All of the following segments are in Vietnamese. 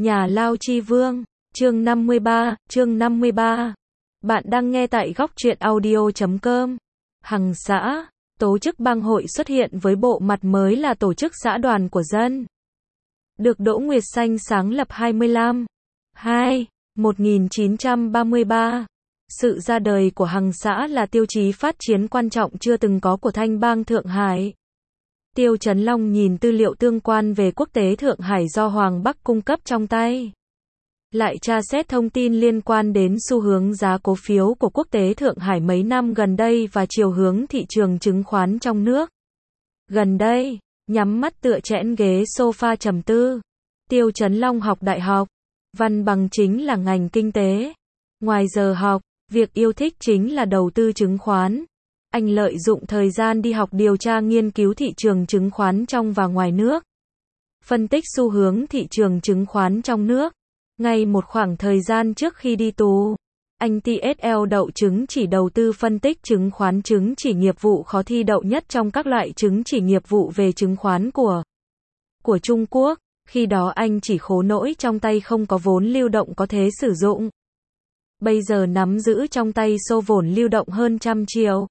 Nhà Lao Chi Vương, chương 53. Bạn đang nghe tại góc truyện audio.com. Hằng xã, tổ chức bang hội xuất hiện với bộ mặt mới là tổ chức xã đoàn của dân. Được Đỗ Nguyệt Xanh sáng lập 1933. Sự ra đời của Hằng xã là tiêu chí phát triển quan trọng chưa từng có của Thanh bang Thượng Hải. Tiêu Chấn Long nhìn tư liệu tương quan về quốc tế Thượng Hải do Hoàng Bắc cung cấp trong tay. Lại tra xét thông tin liên quan đến xu hướng giá cổ phiếu của quốc tế Thượng Hải mấy năm gần đây và chiều hướng thị trường chứng khoán trong nước. Gần đây, nhắm mắt tựa chẽn ghế sofa trầm tư. Tiêu Chấn Long học đại học. Văn bằng chính là ngành kinh tế. Ngoài giờ học, việc yêu thích chính là đầu tư chứng khoán. Anh lợi dụng thời gian đi học điều tra nghiên cứu thị trường chứng khoán trong và ngoài nước. Phân tích xu hướng thị trường chứng khoán trong nước. Ngay một khoảng thời gian trước khi đi tù, anh TSL đậu chứng chỉ đầu tư phân tích chứng khoán, chứng chỉ nghiệp vụ khó thi đậu nhất trong các loại chứng chỉ nghiệp vụ về chứng khoán của Trung Quốc. Khi đó anh chỉ khổ nỗi trong tay không có vốn lưu động có thể sử dụng. Bây giờ nắm giữ trong tay số vốn lưu động hơn 100 triệu.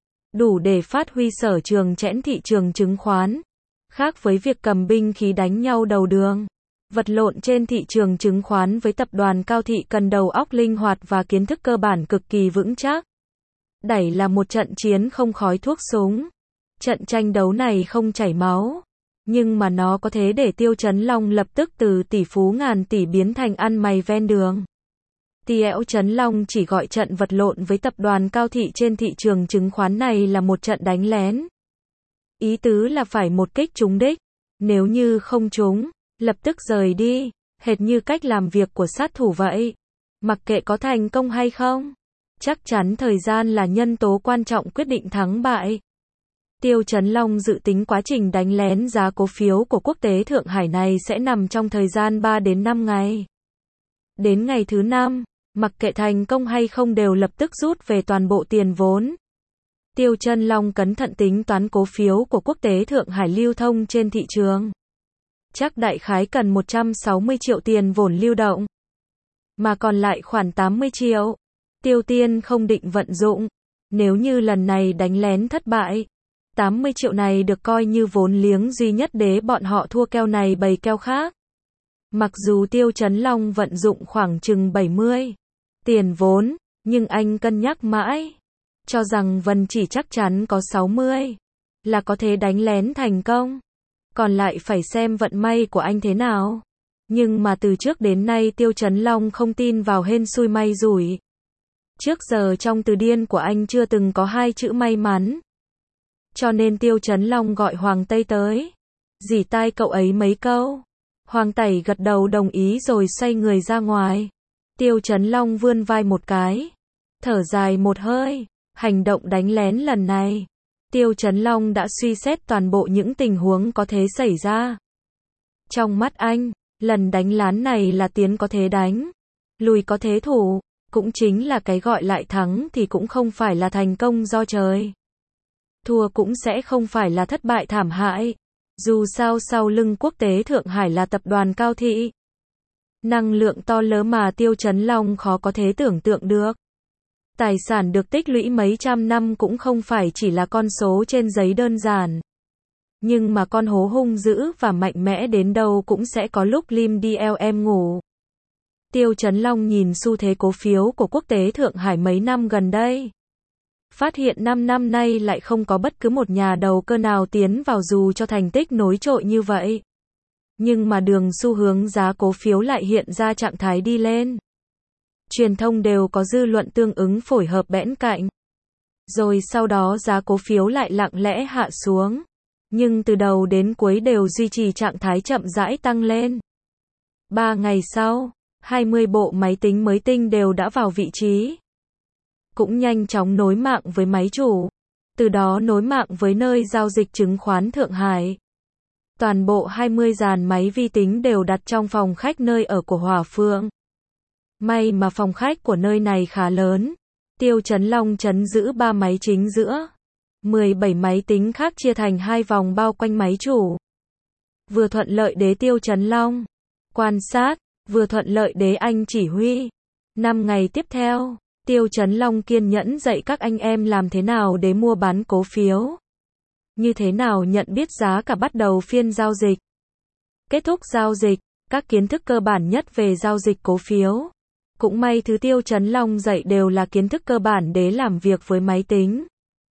Đủ để phát huy sở trường chẽn thị trường chứng khoán. Khác với việc cầm binh khí đánh nhau đầu đường. Vật lộn trên thị trường chứng khoán với tập đoàn Cao Thị cần đầu óc linh hoạt và kiến thức cơ bản cực kỳ vững chắc. Đẩy là một trận chiến không khói thuốc súng. Trận tranh đấu này không chảy máu. Nhưng mà nó có thể để Tiêu Chấn Long lập tức từ tỷ phú ngàn tỷ biến thành ăn mày ven đường. Tiêu Chấn Long chỉ gọi trận vật lộn với tập đoàn Cao Thị trên thị trường chứng khoán này là một trận đánh lén. Ý tứ là phải một kích trúng đích. Nếu như không trúng, lập tức rời đi, hệt như cách làm việc của sát thủ vậy. Mặc kệ có thành công hay không, chắc chắn thời gian là nhân tố quan trọng quyết định thắng bại. Tiêu Chấn Long dự tính quá trình đánh lén giá cổ phiếu của quốc tế Thượng Hải này sẽ nằm trong thời gian 3 đến 5 ngày. Đến ngày thứ 5, mặc kệ thành công hay không đều lập tức rút về toàn bộ tiền vốn. Tiêu Chấn Long cẩn thận tính toán cổ phiếu của quốc tế Thượng Hải lưu thông trên thị trường. Chắc đại khái cần 160 triệu tiền vốn lưu động. Mà còn lại khoản 80 triệu. Tiêu Tiên không định vận dụng. Nếu như lần này đánh lén thất bại, 80 triệu này được coi như vốn liếng duy nhất để bọn họ thua keo này bày keo khác. Mặc dù Tiêu Chấn Long vận dụng khoảng chừng 70 tiền vốn, nhưng anh cân nhắc mãi, cho rằng Vân chỉ chắc chắn có 60 là có thể đánh lén thành công. Còn lại phải xem vận may của anh thế nào. Nhưng mà từ trước đến nay Tiêu Chấn Long không tin vào hên xui may rủi. Trước giờ trong từ điển của anh chưa từng có hai chữ may mắn. Cho nên Tiêu Chấn Long gọi Hoàng Tây tới, dỉ tai cậu ấy mấy câu. Hoàng Tẩy gật đầu đồng ý rồi xoay người ra ngoài. Tiêu Chấn Long vươn vai một cái, thở dài một hơi. Hành động đánh lén lần này, Tiêu Chấn Long đã suy xét toàn bộ những tình huống có thể xảy ra. Trong mắt anh, lần đánh lén này là tiến có thể đánh, lùi có thể thủ, cũng chính là cái gọi lại thắng thì cũng không phải là thành công do trời. Thua cũng sẽ không phải là thất bại thảm hại. Dù sao sau lưng quốc tế Thượng Hải là tập đoàn Cao Thị. Năng lượng to lớn mà Tiêu Chấn Long khó có thể tưởng tượng được. Tài sản được tích lũy mấy trăm năm cũng không phải chỉ là con số trên giấy đơn giản. Nhưng mà con hố hung dữ và mạnh mẽ đến đâu cũng sẽ có lúc lim đi eo em ngủ. Tiêu Chấn Long nhìn xu thế cổ phiếu của quốc tế Thượng Hải mấy năm gần đây. Phát hiện 5 năm nay lại không có bất cứ một nhà đầu cơ nào tiến vào dù cho thành tích nổi trội như vậy. Nhưng mà đường xu hướng giá cổ phiếu lại hiện ra trạng thái đi lên. Truyền thông đều có dư luận tương ứng phối hợp bẽn cạnh. Rồi sau đó giá cổ phiếu lại lặng lẽ hạ xuống. Nhưng từ đầu đến cuối đều duy trì trạng thái chậm rãi tăng lên. 3 ngày sau, 20 bộ máy tính mới tinh đều đã vào vị trí. Cũng nhanh chóng nối mạng với máy chủ. Từ đó nối mạng với nơi giao dịch chứng khoán Thượng Hải. Toàn bộ 20 dàn máy vi tính đều đặt trong phòng khách nơi ở của Hòa Phượng. May mà phòng khách của nơi này khá lớn. Tiêu Chấn Long trấn giữ 3 máy chính giữa. 17 máy tính khác chia thành 2 vòng bao quanh máy chủ. Vừa thuận lợi để Tiêu Chấn Long quan sát, vừa thuận lợi đế anh chỉ huy. 5 ngày tiếp theo, Tiêu Chấn Long kiên nhẫn dạy các anh em làm thế nào để mua bán cổ phiếu. Như thế nào nhận biết giá cả bắt đầu phiên giao dịch. Kết thúc giao dịch, các kiến thức cơ bản nhất về giao dịch cổ phiếu. Cũng may thứ Tiêu Chấn Long dạy đều là kiến thức cơ bản để làm việc với máy tính.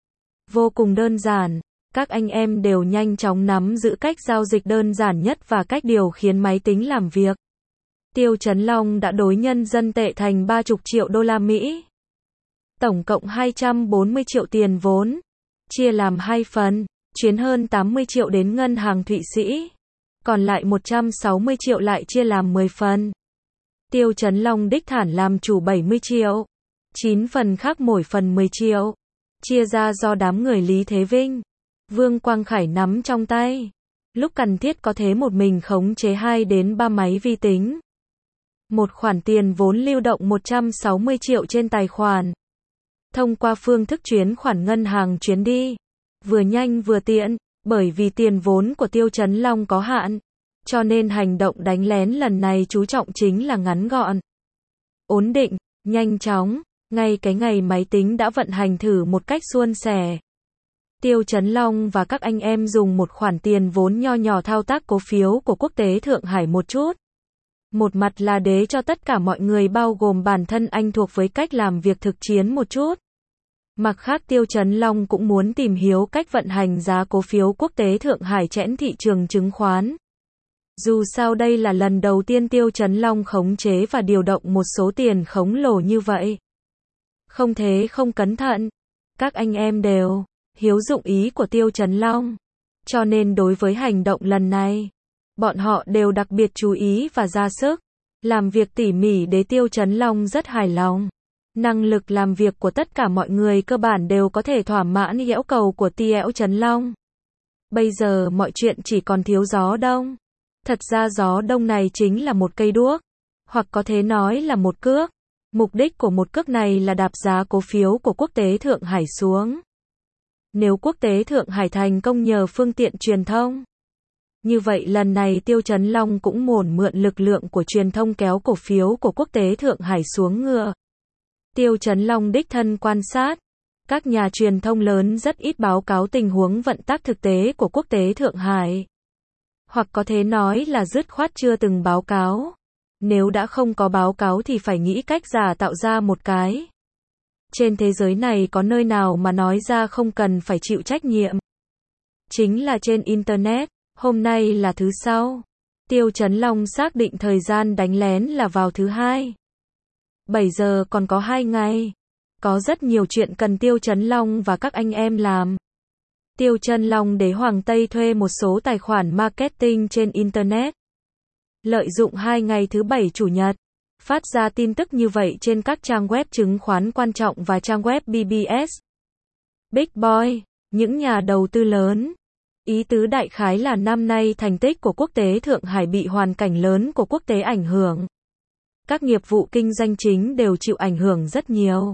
Vô cùng đơn giản, các anh em đều nhanh chóng nắm giữ cách giao dịch đơn giản nhất và cách điều khiển máy tính làm việc. Tiêu Chấn Long đã đổi nhân dân tệ thành 30 triệu đô la Mỹ. Tổng cộng 240 triệu tiền vốn, chia làm 2 phần, chuyển hơn 80 triệu đến ngân hàng Thụy Sĩ, còn lại 160 triệu lại chia làm 10 phần. Tiêu Chấn Long đích thân làm chủ 70 triệu, 9 phần khác mỗi phần 10 triệu, chia ra do đám người Lý Thế Vinh, Vương Quang Khải nắm trong tay. Lúc cần thiết có thể một mình khống chế 2 đến 3 máy vi tính. Một khoản tiền vốn lưu động 160 triệu trên tài khoản. Thông qua phương thức chuyển khoản ngân hàng chuyển đi. Vừa nhanh vừa tiện, bởi vì tiền vốn của Tiêu Chấn Long có hạn. Cho nên hành động đánh lén lần này chú trọng chính là ngắn gọn, ổn định, nhanh chóng. Ngay cái ngày máy tính đã vận hành thử một cách suôn sẻ. Tiêu Chấn Long và các anh em dùng một khoản tiền vốn nho nhỏ thao tác cổ phiếu của Quốc tế Thượng Hải một chút. Một mặt là để cho tất cả mọi người bao gồm bản thân anh thuộc với cách làm việc thực chiến một chút. Mặt khác Tiêu Chấn Long cũng muốn tìm hiểu cách vận hành giá cổ phiếu Quốc tế Thượng Hải trên thị trường chứng khoán. Dù sao đây là lần đầu tiên Tiêu Chấn Long khống chế và điều động một số tiền khổng lồ như vậy. Không thế không cẩn thận, các anh em đều hiểu dụng ý của Tiêu Chấn Long. Cho nên đối với hành động lần này, bọn họ đều đặc biệt chú ý và ra sức làm việc tỉ mỉ để Tiêu Chấn Long rất hài lòng. Năng lực làm việc của tất cả mọi người cơ bản đều có thể thỏa mãn yêu cầu của Tiêu Chấn Long. Bây giờ mọi chuyện chỉ còn thiếu gió đông. Thật ra gió đông này chính là một cây đuốc, hoặc có thể nói là một cước. Mục đích của một cước này là đạp giá cổ phiếu của Quốc tế Thượng Hải xuống. Nếu Quốc tế Thượng Hải thành công nhờ phương tiện truyền thông, như vậy lần này Tiêu Chấn Long cũng mượn lực lượng của truyền thông kéo cổ phiếu của Quốc tế Thượng Hải xuống ngựa. Tiêu Chấn Long đích thân quan sát, các nhà truyền thông lớn rất ít báo cáo tình huống vận tắc thực tế của Quốc tế Thượng Hải. Hoặc có thể nói là dứt khoát chưa từng báo cáo. Nếu đã không có báo cáo thì phải nghĩ cách giả tạo ra một cái. Trên thế giới này có nơi nào mà nói ra không cần phải chịu trách nhiệm. Chính là trên Internet. Hôm nay là thứ Sáu. Tiêu Chấn Long xác định thời gian đánh lén là vào thứ Hai. 7 giờ còn có 2 ngày. Có rất nhiều chuyện cần Tiêu Chấn Long và các anh em làm. Tiêu Chấn Long để Hoàng Tây thuê một số tài khoản marketing trên Internet. Lợi dụng 2 ngày thứ Bảy Chủ nhật, phát ra tin tức như vậy trên các trang web chứng khoán quan trọng và trang web BBS. Big Boy, những nhà đầu tư lớn. Ý tứ đại khái là năm nay thành tích của Quốc tế Thượng Hải bị hoàn cảnh lớn của quốc tế ảnh hưởng. Các nghiệp vụ kinh doanh chính đều chịu ảnh hưởng rất nhiều.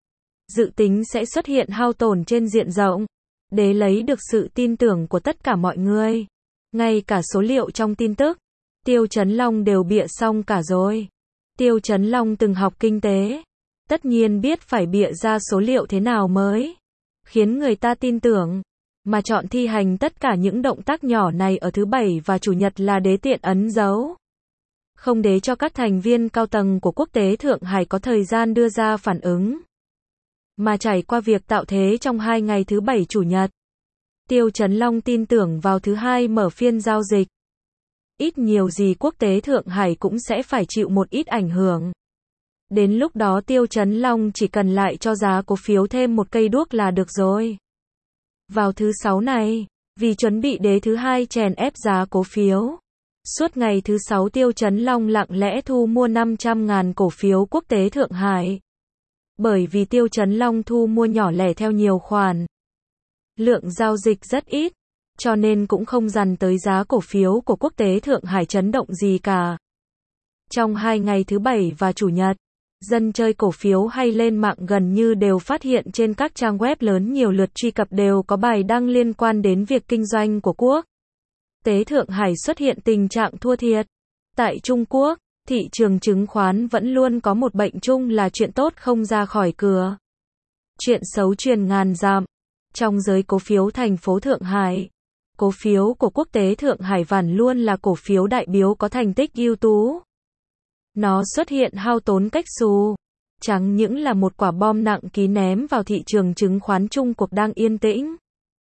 Dự tính sẽ xuất hiện hao tổn trên diện rộng. Để lấy được sự tin tưởng của tất cả mọi người. Ngay cả số liệu trong tin tức, Tiêu Chấn Long đều bịa xong cả rồi. Tiêu Chấn Long từng học kinh tế. Tất nhiên biết phải bịa ra số liệu thế nào mới khiến người ta tin tưởng. Mà chọn thi hành tất cả những động tác nhỏ này ở thứ Bảy và Chủ nhật là để tiện ấn dấu. Không để cho các thành viên cao tầng của Quốc tế Thượng Hải có thời gian đưa ra phản ứng. Mà trải qua việc tạo thế trong 2 ngày thứ Bảy Chủ nhật, Tiêu Chấn Long tin tưởng vào thứ Hai mở phiên giao dịch. Ít nhiều gì Quốc tế Thượng Hải cũng sẽ phải chịu một ít ảnh hưởng. Đến lúc đó Tiêu Chấn Long chỉ cần lại cho giá cổ phiếu thêm một cây đuốc là được rồi. Vào thứ Sáu này, vì chuẩn bị đế thứ Hai chèn ép giá cổ phiếu, suốt ngày thứ Sáu Tiêu Chấn Long lặng lẽ thu mua 500.000 cổ phiếu Quốc tế Thượng Hải. Bởi vì Tiêu Chấn Long thu mua nhỏ lẻ theo nhiều khoản, lượng giao dịch rất ít, cho nên cũng không dằn tới giá cổ phiếu của Quốc tế Thượng Hải chấn động gì cả. Trong 2 ngày thứ Bảy và Chủ nhật, dân chơi cổ phiếu hay lên mạng gần như đều phát hiện trên các trang web lớn nhiều lượt truy cập đều có bài đăng liên quan đến việc kinh doanh của Quốc tế Thượng Hải xuất hiện tình trạng thua thiệt. Tại Trung Quốc, Thị trường chứng khoán vẫn luôn có một bệnh chung là chuyện tốt không ra khỏi cửa. Chuyện xấu truyền ngàn dặm. Trong giới cổ phiếu thành phố Thượng Hải, cổ phiếu của Quốc tế Thượng Hải vẫn luôn là cổ phiếu đại biểu có thành tích ưu tú. Nó xuất hiện hao tốn cách xù. Chẳng những là một quả bom nặng ký ném vào thị trường chứng khoán chung cuộc đang yên tĩnh.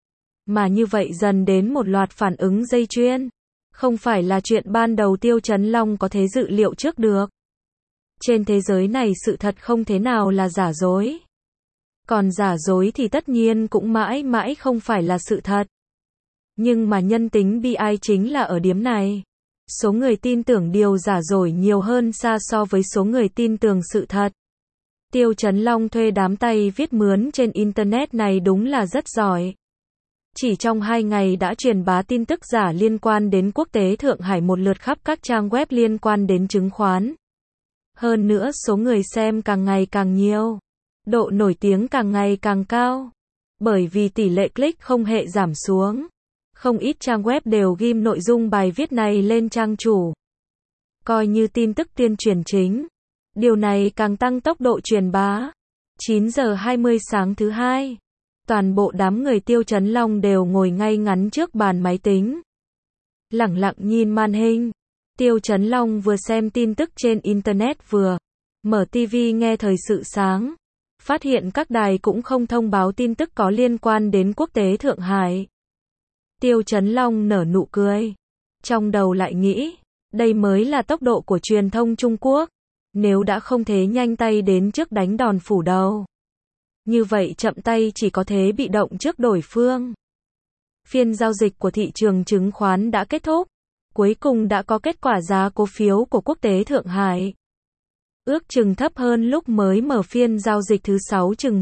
Mà như vậy dần đến một loạt phản ứng dây chuyền. Không phải là chuyện ban đầu Tiêu Chấn Long có thể dự liệu trước được. Trên thế giới này sự thật không thế nào là giả dối. Còn giả dối thì tất nhiên cũng mãi mãi không phải là sự thật. Nhưng mà nhân tính bi ai chính là ở điểm này. Số người tin tưởng điều giả dối nhiều hơn xa so với số người tin tưởng sự thật. Tiêu Chấn Long thuê đám tay viết mướn trên Internet này đúng là rất giỏi. Chỉ trong 2 ngày đã truyền bá tin tức giả liên quan đến Quốc tế Thượng Hải một lượt khắp các trang web liên quan đến chứng khoán. Hơn nữa số người xem càng ngày càng nhiều. Độ nổi tiếng càng ngày càng cao. Bởi vì tỷ lệ click không hề giảm xuống. Không ít trang web đều ghim nội dung bài viết này lên trang chủ. Coi như tin tức tuyên truyền chính. Điều này càng tăng tốc độ truyền bá. 9 giờ 20 sáng thứ Hai. Toàn bộ đám người Tiêu Chấn Long đều ngồi ngay ngắn trước bàn máy tính. Lẳng lặng nhìn màn hình. Tiêu Chấn Long vừa xem tin tức trên Internet vừa mở TV nghe thời sự sáng. Phát hiện các đài cũng không thông báo tin tức có liên quan đến Quốc tế Thượng Hải. Tiêu Chấn Long nở nụ cười. Trong đầu lại nghĩ, đây mới là tốc độ của truyền thông Trung Quốc. Nếu đã không thế nhanh tay đến trước đánh đòn phủ đầu. Như vậy chậm tay chỉ có thế bị động trước đối phương. Phiên giao dịch của thị trường chứng khoán đã kết thúc. Cuối cùng đã có kết quả giá cổ phiếu của Quốc tế Thượng Hải. Ước chừng thấp hơn lúc mới mở phiên giao dịch thứ 6 chừng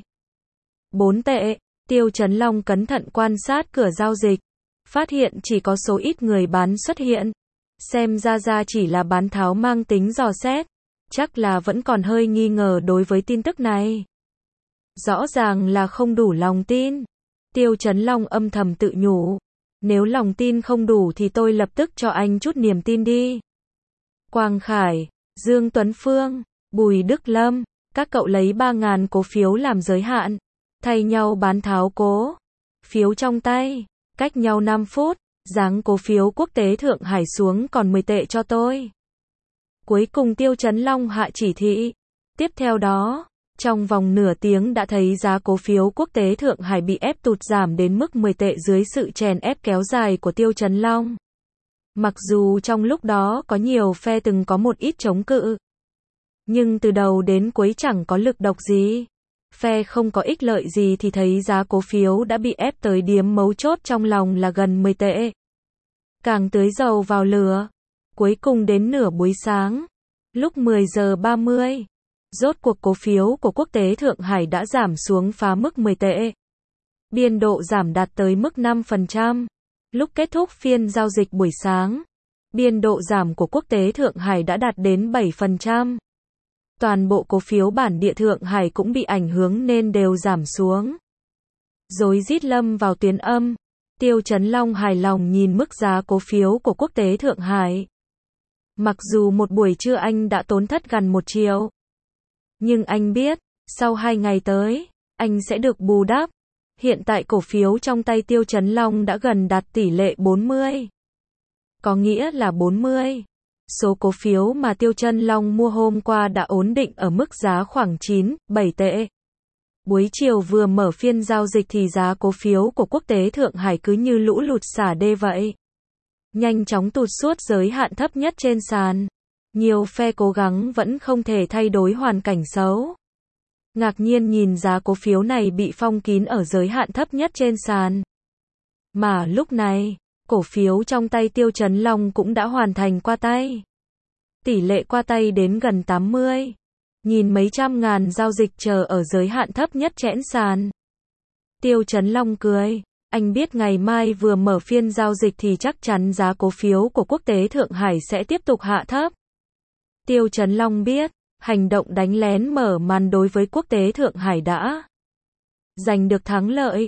4 tệ. Tiêu Chấn Long cẩn thận quan sát cửa giao dịch. Phát hiện chỉ có số ít người bán xuất hiện. Xem ra chỉ là bán tháo mang tính dò xét. Chắc là vẫn còn hơi nghi ngờ đối với tin tức này. Rõ ràng là không đủ lòng tin. Tiêu Chấn Long âm thầm tự nhủ. Nếu lòng tin không đủ thì tôi lập tức cho anh chút niềm tin đi. Quang Khải, Dương Tuấn Phương, Bùi Đức Lâm, các cậu lấy 3.000 cổ phiếu làm giới hạn. Thay nhau bán tháo cố phiếu trong tay. Cách nhau 5 phút, giáng cổ phiếu Quốc tế Thượng Hải xuống còn 10 tệ cho tôi. Cuối cùng Tiêu Chấn Long hạ chỉ thị. Tiếp theo đó, trong vòng nửa tiếng đã thấy giá cổ phiếu Quốc tế Thượng Hải bị ép tụt giảm đến mức 10 tệ dưới sự chèn ép kéo dài của Tiêu Chấn Long. Mặc dù trong lúc đó có nhiều phe từng có một ít chống cự. Nhưng từ đầu đến cuối chẳng có lực độc gì. Phe không có ích lợi gì thì thấy giá cổ phiếu đã bị ép tới điểm mấu chốt trong lòng là gần 10 tệ. Càng tưới dầu vào lửa. Cuối cùng đến nửa buổi sáng, lúc 10 giờ 30, rốt cuộc cổ phiếu của Quốc tế Thượng Hải đã giảm xuống phá mức 10 tệ. Biên độ giảm đạt tới mức 5%. Lúc kết thúc phiên giao dịch buổi sáng, biên độ giảm của Quốc tế Thượng Hải đã đạt đến 7%. Toàn bộ cổ phiếu bản địa Thượng Hải cũng bị ảnh hưởng nên đều giảm xuống. Rối rít lâm vào tuyến âm. Tiêu Chấn Long hài lòng nhìn mức giá cổ phiếu của Quốc tế Thượng Hải. Mặc dù một buổi trưa anh đã tốn thất gần 1 triệu. Nhưng anh biết, sau 2 ngày tới, anh sẽ được bù đắp. Hiện tại cổ phiếu trong tay Tiêu Chấn Long đã gần đạt tỷ lệ 40. Có nghĩa là 40. Số cổ phiếu mà Tiêu Chấn Long mua hôm qua đã ổn định ở mức giá khoảng 9-7 tệ. Buổi chiều vừa mở phiên giao dịch thì giá cổ phiếu của Quốc tế Thượng Hải cứ như lũ lụt xả đê vậy. Nhanh chóng tụt suốt giới hạn thấp nhất trên sàn. Nhiều phe cố gắng vẫn không thể thay đổi hoàn cảnh xấu. Ngạc nhiên nhìn giá cổ phiếu này bị phong kín ở giới hạn thấp nhất trên sàn. Mà lúc này, cổ phiếu trong tay Tiêu Chấn Long cũng đã hoàn thành qua tay. Tỷ lệ qua tay đến gần 80. Nhìn mấy trăm ngàn giao dịch chờ ở giới hạn thấp nhất chẽn sàn. Tiêu Chấn Long cười. Anh biết ngày mai vừa mở phiên giao dịch thì chắc chắn giá cổ phiếu của Quốc tế Thượng Hải sẽ tiếp tục hạ thấp. Tiêu Chấn Long biết, hành động đánh lén mở màn đối với Quốc tế Thượng Hải đã giành được thắng lợi.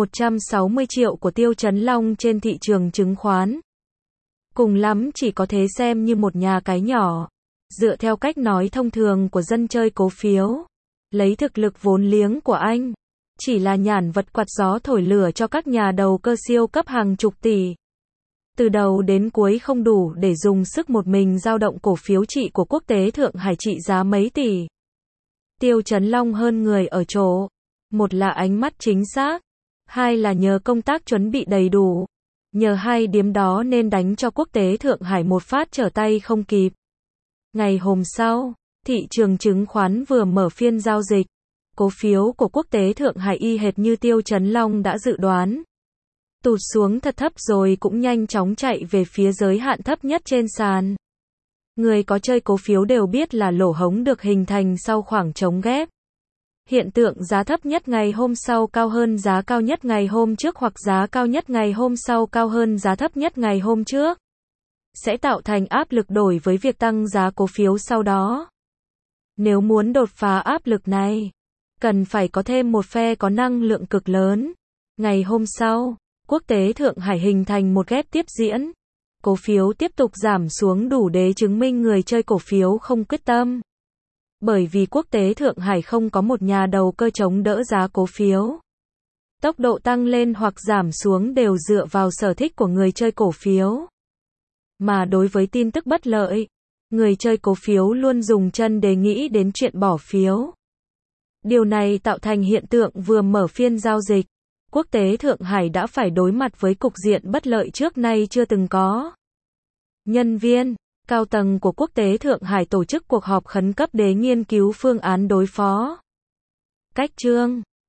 160 triệu của Tiêu Chấn Long trên thị trường chứng khoán. Cùng lắm chỉ có thể xem như một nhà cái nhỏ. Dựa theo cách nói thông thường của dân chơi cổ phiếu, lấy thực lực vốn liếng của anh, chỉ là nhản vật quạt gió thổi lửa cho các nhà đầu cơ siêu cấp hàng chục tỷ. Từ đầu đến cuối không đủ để dùng sức một mình dao động cổ phiếu trị của Quốc tế Thượng Hải trị giá mấy tỷ. Tiêu Chấn Long hơn người ở chỗ, một là ánh mắt chính xác, hai là nhờ công tác chuẩn bị đầy đủ. Nhờ hai điểm đó nên đánh cho Quốc tế Thượng Hải một phát trở tay không kịp. Ngày hôm sau, thị trường chứng khoán vừa mở phiên giao dịch. Cổ phiếu của Quốc tế Thượng Hải y hệt như Tiêu Chấn Long đã dự đoán. Tụt xuống thật thấp rồi cũng nhanh chóng chạy về phía giới hạn thấp nhất trên sàn. Người có chơi cổ phiếu đều biết là lỗ hổng được hình thành sau khoảng trống ghép. Hiện tượng giá thấp nhất ngày hôm sau cao hơn giá cao nhất ngày hôm trước hoặc giá cao nhất ngày hôm sau cao hơn giá thấp nhất ngày hôm trước, sẽ tạo thành áp lực đổi với việc tăng giá cổ phiếu sau đó. Nếu muốn đột phá áp lực này, cần phải có thêm một phe có năng lượng cực lớn. Ngày hôm sau, Quốc tế Thượng Hải hình thành một ghép tiếp diễn. Cổ phiếu tiếp tục giảm xuống đủ để chứng minh người chơi cổ phiếu không quyết tâm. Bởi vì Quốc tế Thượng Hải không có một nhà đầu cơ chống đỡ giá cổ phiếu. Tốc độ tăng lên hoặc giảm xuống đều dựa vào sở thích của người chơi cổ phiếu. Mà đối với tin tức bất lợi, người chơi cổ phiếu luôn dùng chân để nghĩ đến chuyện bỏ phiếu. Điều này tạo thành hiện tượng vừa mở phiên giao dịch, Quốc tế Thượng Hải đã phải đối mặt với cục diện bất lợi trước nay chưa từng có. Nhân viên, cao tầng của Quốc tế Thượng Hải tổ chức cuộc họp khẩn cấp để nghiên cứu phương án đối phó. Cách chương